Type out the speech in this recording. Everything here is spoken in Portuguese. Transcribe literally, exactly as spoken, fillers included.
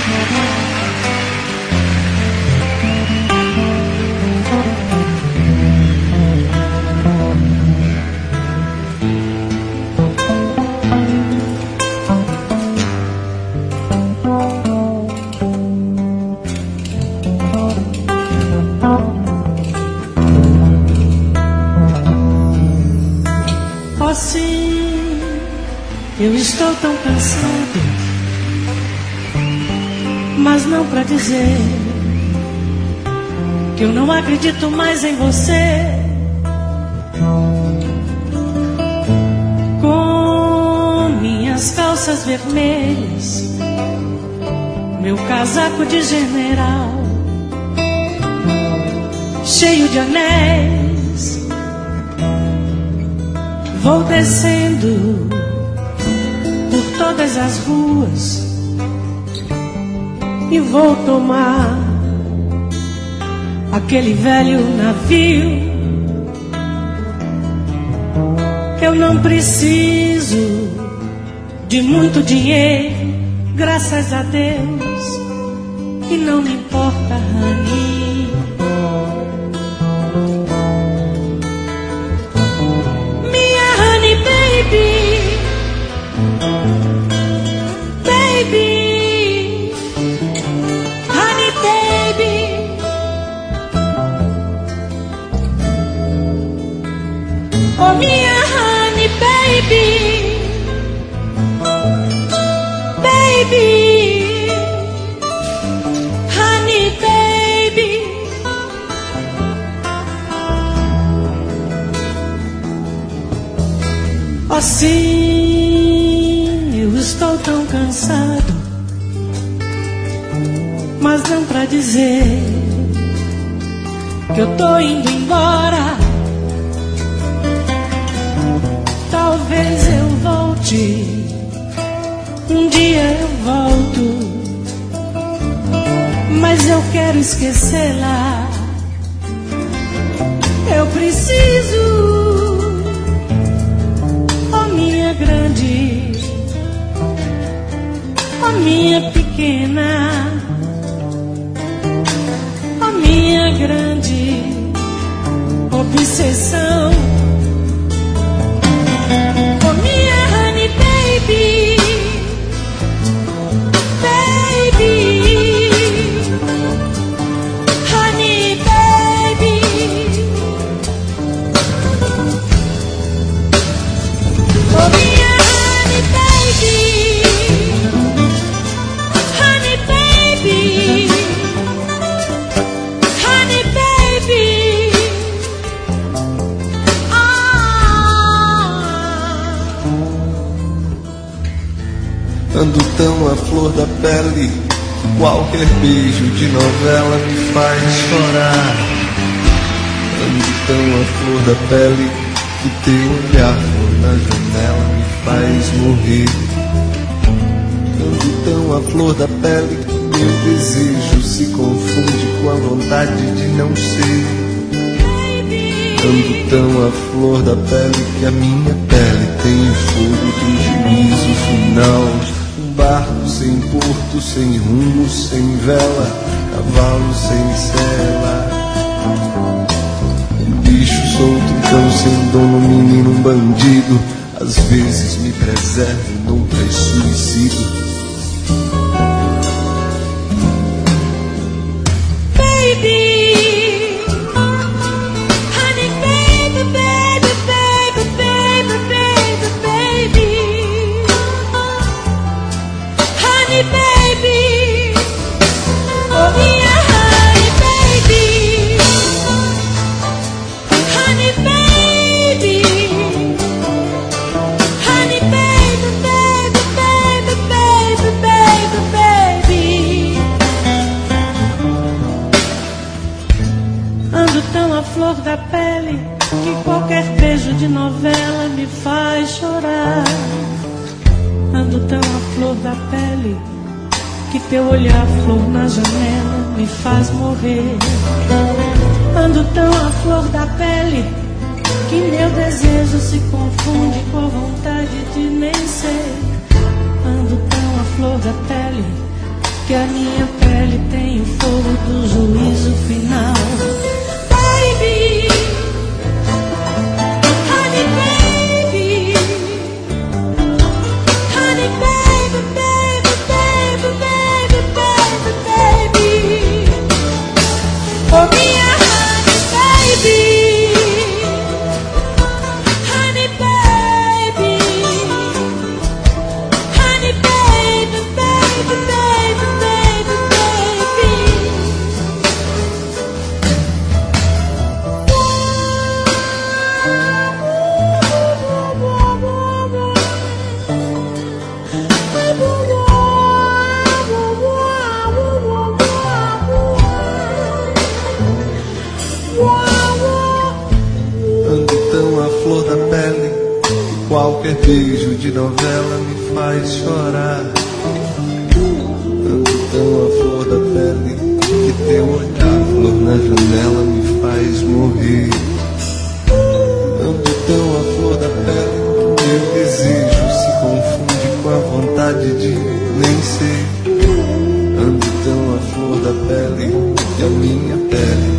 Assim, eu estou tão cansado, mas não pra dizer que eu não acredito mais em você. Com minhas calças vermelhas, meu casaco de general, cheio de anéis, vou descendo por todas as ruas e vou tomar aquele velho navio. Eu não preciso de muito dinheiro, graças a Deus, e não me importa, honey. Minha honey baby, baby, honey baby. Oh, minha honey baby, baby, honey baby. Assim, eu estou tão cansado, mas não pra dizer que eu tô indo embora. Talvez eu volte, um dia eu volto, mas eu quero esquecê-la. Eu preciso, oh minha grande, oh minha pequena, oh minha grande obsessão. Oh minha honey baby, baby, honey baby. Oh minha honey baby, honey baby, honey baby. Ando tão à flor da pele, qualquer beijo de novela me faz chorar. Ando tão à flor da pele, que teu olhar na janela me faz morrer. Ando tão à flor da pele, meu desejo se confunde com a vontade de não ser. Ando tão à flor da pele, que a minha pele tem o fogo do juízo final. Um barco sem porto, sem rumo, sem vela, cavalo sem sela. Um bicho solto, um cão sem dono, um menino, um bandido. Às vezes me preservo, nunca é suicídio. Da pele, que qualquer beijo de novela me faz chorar. Ando tão à flor da pele, que teu olhar flor na janela me faz morrer. Ando tão à flor da pele, que meu desejo se confunde com a vontade de nem ser. Ando tão à flor da pele, que a minha pele tem o fogo do juízo final. Baby, honey baby, honey baby, baby, baby, baby, baby, baby, oh minha honey baby, honey baby, honey baby, baby, baby, baby, baby. Ando tão à flor da pele, qualquer beijo de novela me faz chorar. Ando tão à flor da pele, que teu olhar, flor na janela, me faz morrer. Ando tão à flor da pele, que meu desejo se confunde com a vontade de nem ser. Ando tão à flor da pele, que a minha pele